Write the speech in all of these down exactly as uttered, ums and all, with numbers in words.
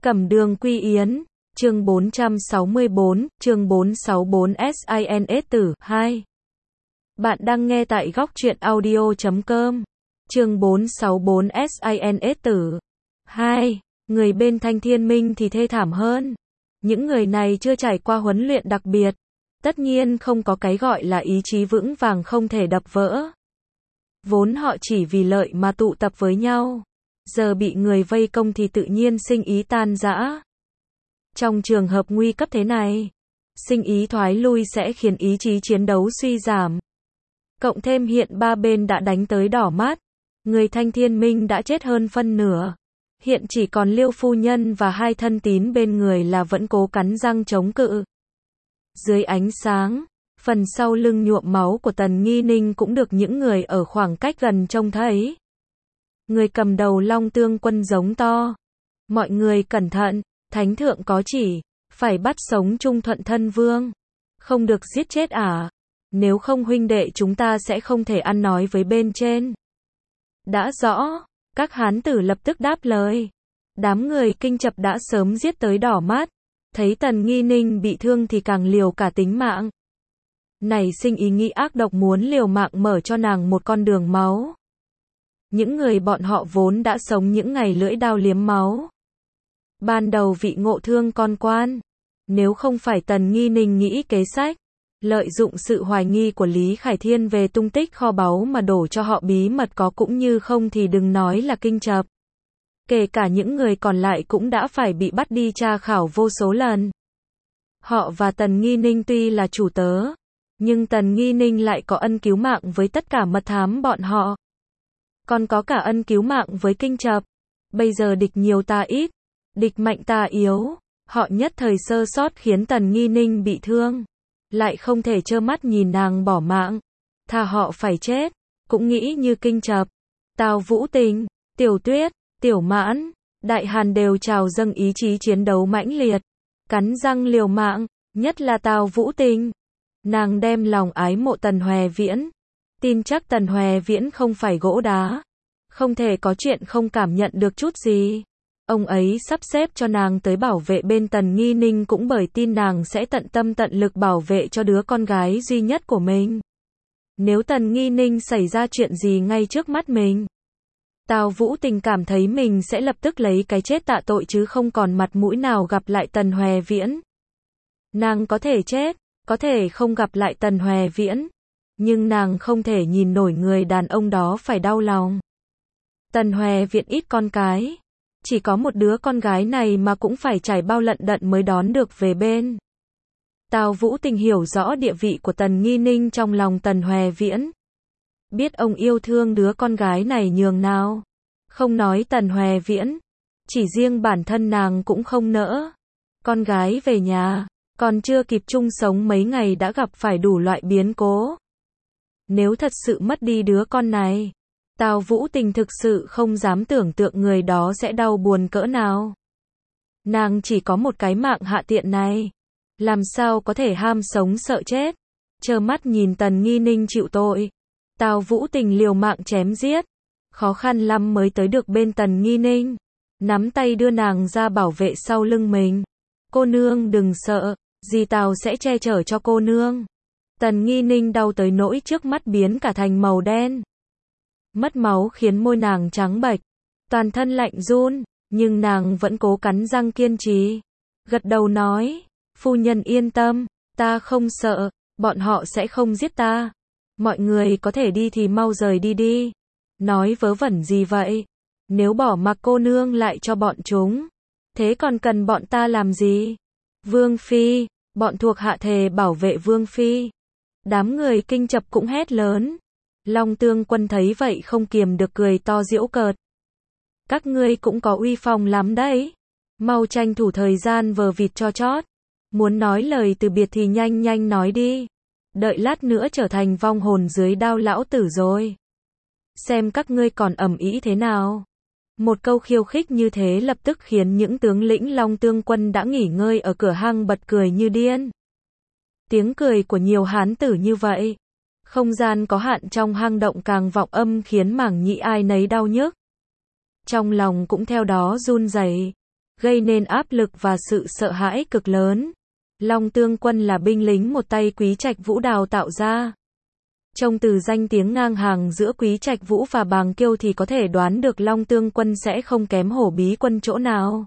Cẩm Đường Quy Yến, chương bốn trăm sáu mươi tư, chương bốn trăm sáu mươi tư SINS tử, hai. Bạn đang nghe tại góc truyện audio chấm com. Chương bốn trăm sáu mươi tư SINS tử, hai. Người bên Thanh Thiên Minh thì thê thảm hơn. Những người này chưa trải qua huấn luyện đặc biệt. Tất nhiên không có cái gọi là ý chí vững vàng không thể đập vỡ. Vốn họ chỉ vì lợi mà tụ tập với nhau. Giờ bị người vây công thì tự nhiên sinh ý tan rã. Trong trường hợp nguy cấp thế này, sinh ý thoái lui sẽ khiến ý chí chiến đấu suy giảm. Cộng thêm hiện ba bên đã đánh tới đỏ mắt. Người Thanh Thiên Minh đã chết hơn phân nửa. Hiện chỉ còn Liêu phu nhân và hai thân tín bên người là vẫn cố cắn răng chống cự. Dưới ánh sáng, phần sau lưng nhuộm máu của Tần Nghi Ninh cũng được những người ở khoảng cách gần trông thấy. Người cầm đầu Long Tương Quân giống to. Mọi người cẩn thận, Thánh Thượng có chỉ, phải bắt sống Trung Thuận Thân Vương. Không được giết chết à? Nếu không huynh đệ chúng ta sẽ không thể ăn nói với bên trên. Đã rõ, các hán tử lập tức đáp lời. Đám người Kinh Chập đã sớm giết tới đỏ mắt. Thấy Tần Nghi Ninh bị thương thì càng liều cả tính mạng. Nảy sinh ý nghĩ ác độc muốn liều mạng mở cho nàng một con đường máu. Những người bọn họ vốn đã sống những ngày lưỡi đao liếm máu. Ban đầu vị ngộ thương con quan. Nếu không phải Tần Nghi Ninh nghĩ kế sách, lợi dụng sự hoài nghi của Lý Khải Thiên về tung tích kho báu mà đổ cho họ bí mật có cũng như không thì đừng nói là Kinh Chập. Kể cả những người còn lại cũng đã phải bị bắt đi tra khảo vô số lần. Họ và Tần Nghi Ninh tuy là chủ tớ, nhưng Tần Nghi Ninh lại có ân cứu mạng với tất cả mật thám bọn họ. Còn có cả ân cứu mạng với Kinh Chập. Bây giờ địch nhiều ta ít, địch mạnh ta yếu. Họ nhất thời sơ sót khiến Tần Nghi Ninh bị thương. Lại không thể trơ mắt nhìn nàng bỏ mạng. Thà họ phải chết. Cũng nghĩ như Kinh Chập, Tào Vũ Tình, Tiểu Tuyết, Tiểu Mãn, Đại Hàn đều trào dâng ý chí chiến đấu mãnh liệt. Cắn răng liều mạng, nhất là Tào Vũ Tình. Nàng đem lòng ái mộ Tần Hoè Viễn. Tin chắc Tần Hoè Viễn không phải gỗ đá. Không thể có chuyện không cảm nhận được chút gì. Ông ấy sắp xếp cho nàng tới bảo vệ bên Tần Nghi Ninh cũng bởi tin nàng sẽ tận tâm tận lực bảo vệ cho đứa con gái duy nhất của mình. Nếu Tần Nghi Ninh xảy ra chuyện gì ngay trước mắt mình, Tào Vũ Tình cảm thấy mình sẽ lập tức lấy cái chết tạ tội chứ không còn mặt mũi nào gặp lại Tần Hoè Viễn. Nàng có thể chết, có thể không gặp lại Tần Hoè Viễn, nhưng nàng không thể nhìn nổi người đàn ông đó phải đau lòng. Tần Hoè Viễn ít con cái, chỉ có một đứa con gái này mà cũng phải trải bao lận đận mới đón được về bên. Tào Vũ Tình hiểu rõ địa vị của Tần Nghi Ninh trong lòng Tần Hoè Viễn. Biết ông yêu thương đứa con gái này nhường nào. Không nói Tần Hoè Viễn, chỉ riêng bản thân nàng cũng không nỡ. Con gái về nhà, còn chưa kịp chung sống mấy ngày đã gặp phải đủ loại biến cố. Nếu thật sự mất đi đứa con này, Tào Vũ Tình thực sự không dám tưởng tượng người đó sẽ đau buồn cỡ nào. Nàng chỉ có một cái mạng hạ tiện này, làm sao có thể ham sống sợ chết. Trơ mắt nhìn Tần Nghi Ninh chịu tội, Tào Vũ Tình liều mạng chém giết. Khó khăn lắm mới tới được bên Tần Nghi Ninh, nắm tay đưa nàng ra bảo vệ sau lưng mình. Cô nương đừng sợ, dì Tào sẽ che chở cho cô nương. Tần Nghi Ninh đau tới nỗi trước mắt biến cả thành màu đen. Mất máu khiến môi nàng trắng bệch, toàn thân lạnh run, nhưng nàng vẫn cố cắn răng kiên trì. Gật đầu nói, phu nhân yên tâm, ta không sợ, bọn họ sẽ không giết ta. Mọi người có thể đi thì mau rời đi đi. Nói vớ vẩn gì vậy? Nếu bỏ mặc cô nương lại cho bọn chúng, thế còn cần bọn ta làm gì? Vương Phi, bọn thuộc hạ thề bảo vệ Vương Phi. Đám người Kinh Chập cũng hét lớn. Long Tương Quân thấy vậy không kiềm được cười to giễu cợt. Các ngươi cũng có uy phong lắm đấy. Mau tranh thủ thời gian vờ vịt cho chót. Muốn nói lời từ biệt thì nhanh nhanh nói đi. Đợi lát nữa trở thành vong hồn dưới đao lão tử rồi. Xem các ngươi còn ầm ĩ thế nào. Một câu khiêu khích như thế lập tức khiến những tướng lĩnh Long Tương Quân đã nghỉ ngơi ở cửa hang bật cười như điên. Tiếng cười của nhiều hán tử như vậy. Không gian có hạn trong hang động càng vọng âm khiến mảng nhĩ ai nấy đau nhức. Trong lòng cũng theo đó run rẩy. gây nên áp lực và sự sợ hãi cực lớn. Long Tương Quân là binh lính một tay Quý Trạch Vũ đào tạo ra. Trông từ danh tiếng ngang hàng giữa Quý Trạch Vũ và Bàng Kiêu thì có thể đoán được Long Tương Quân sẽ không kém Hổ Bí Quân chỗ nào.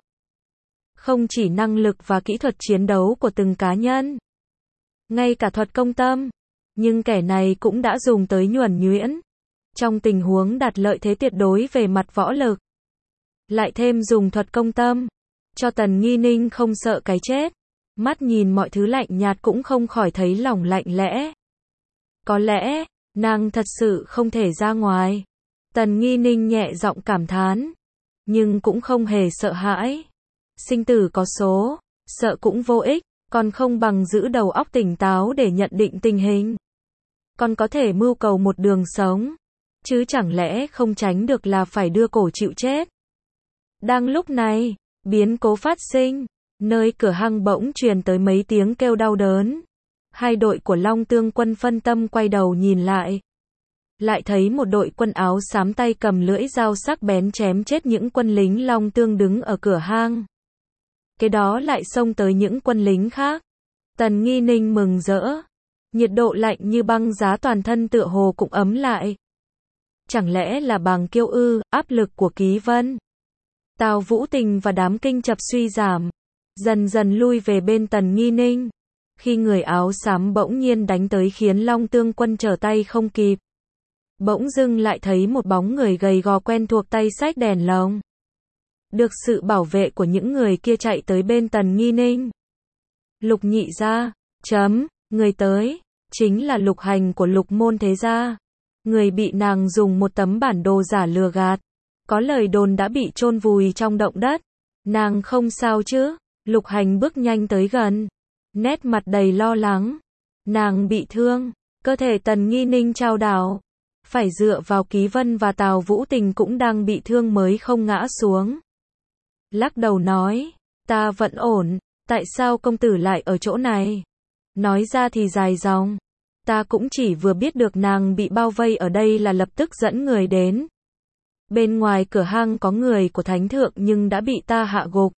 Không chỉ năng lực và kỹ thuật chiến đấu của từng cá nhân, ngay cả thuật công tâm, nhưng kẻ này cũng đã dùng tới nhuần nhuyễn. Trong tình huống đạt lợi thế tuyệt đối về mặt võ lực, lại thêm dùng thuật công tâm, cho Tần Nghi Ninh không sợ cái chết. Mắt nhìn mọi thứ lạnh nhạt cũng không khỏi thấy lòng lạnh lẽ. Có lẽ, nàng thật sự không thể ra ngoài. Tần Nghi Ninh nhẹ giọng cảm thán, nhưng cũng không hề sợ hãi. Sinh tử có số, sợ cũng vô ích, còn không bằng giữ đầu óc tỉnh táo để nhận định tình hình. Còn có thể mưu cầu một đường sống, chứ chẳng lẽ không tránh được là phải đưa cổ chịu chết. Đang lúc này, biến cố phát sinh, nơi cửa hang bỗng truyền tới mấy tiếng kêu đau đớn. Hai đội của Long Tương Quân phân tâm quay đầu nhìn lại. Lại thấy một đội quân áo xám tay cầm lưỡi dao sắc bén chém chết những quân lính Long Tương đứng ở cửa hang. Kế đó lại xông tới những quân lính khác. Tần Nghi Ninh mừng rỡ. Nhiệt độ lạnh như băng giá toàn thân tựa hồ cũng ấm lại. Chẳng lẽ là Bàng Kiêu ư, áp lực của Ký Vân, Tào Vũ Tình và đám kinh chập suy giảm, dần dần lui về bên Tần Nghi Ninh. Khi người áo xám bỗng nhiên đánh tới khiến Long Tương Quân trở tay không kịp. Bỗng dưng lại thấy một bóng người gầy gò quen thuộc tay xách đèn lồng. Được sự bảo vệ của những người kia chạy tới bên Tần Nghi Ninh. Lục nhị gia, chấm, người tới, chính là Lục Hành của Lục Môn Thế Gia. Người bị nàng dùng một tấm bản đồ giả lừa gạt. Có lời đồn đã bị chôn vùi trong động đất. Nàng không sao chứ? Lục Hành bước nhanh tới gần, nét mặt đầy lo lắng. Nàng bị thương, cơ thể Tần Nghi Ninh chao đảo. Phải dựa vào Ký Vân và Tào Vũ Tình cũng đang bị thương mới không ngã xuống. Lắc đầu nói, ta vẫn ổn, tại sao công tử lại ở chỗ này? Nói ra thì dài dòng. Ta cũng chỉ vừa biết được nàng bị bao vây ở đây là lập tức dẫn người đến. Bên ngoài cửa hang có người của Thánh Thượng nhưng đã bị ta hạ gục.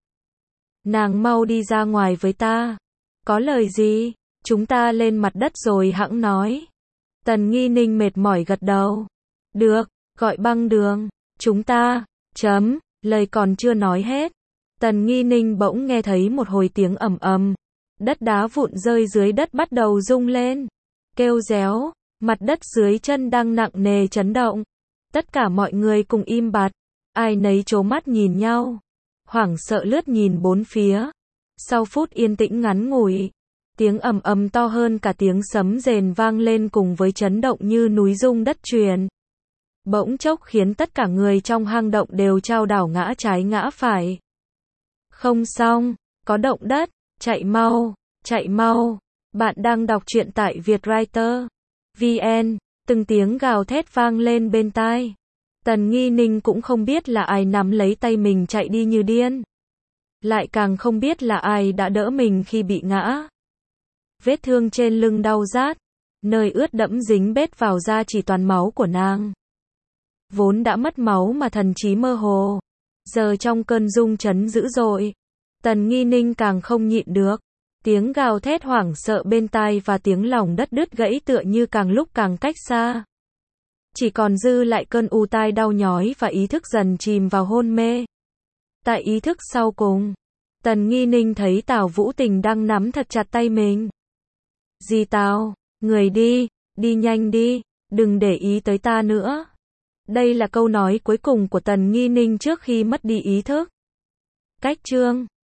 Nàng mau đi ra ngoài với ta. Có lời gì? Chúng ta lên mặt đất rồi hẵng nói. Tần Nghi Ninh mệt mỏi gật đầu. Được, gọi băng đường. Chúng ta, chấm, lời còn chưa nói hết. Tần Nghi Ninh bỗng nghe thấy một hồi tiếng ầm ầm. Đất đá vụn rơi dưới đất bắt đầu rung lên. Kêu réo, mặt đất dưới chân đang nặng nề chấn động. Tất cả mọi người cùng im bặt. Ai nấy trố mắt nhìn nhau. Hoảng sợ lướt nhìn bốn phía. Sau phút yên tĩnh ngắn ngủi, tiếng ầm ầm to hơn cả tiếng sấm rền vang lên cùng với chấn động như núi rung đất truyền. Bỗng chốc khiến tất cả người trong hang động đều chao đảo ngã trái ngã phải. Không xong, có động đất, chạy mau, chạy mau. Bạn đang đọc truyện tại Vietwriter chấm vn, từng tiếng gào thét vang lên bên tai. Tần Nghi Ninh cũng không biết là ai nắm lấy tay mình chạy đi như điên. Lại càng không biết là ai đã đỡ mình khi bị ngã. Vết thương trên lưng đau rát, nơi ướt đẫm dính bết vào da chỉ toàn máu của nàng. Vốn đã mất máu mà thần trí mơ hồ, giờ trong cơn rung chấn dữ dội, Tần Nghi Ninh càng không nhịn được. Tiếng gào thét hoảng sợ bên tai và tiếng lòng đất đứt gãy tựa như càng lúc càng cách xa. Chỉ còn dư lại cơn u tai đau nhói và ý thức dần chìm vào hôn mê. Tại ý thức sau cùng, Tần Nghi Ninh thấy Tào Vũ Tình đang nắm thật chặt tay mình. Dì Tào, người đi, đi nhanh đi, đừng để ý tới ta nữa. Đây là câu nói cuối cùng của Tần Nghi Ninh trước khi mất đi ý thức. Cách chương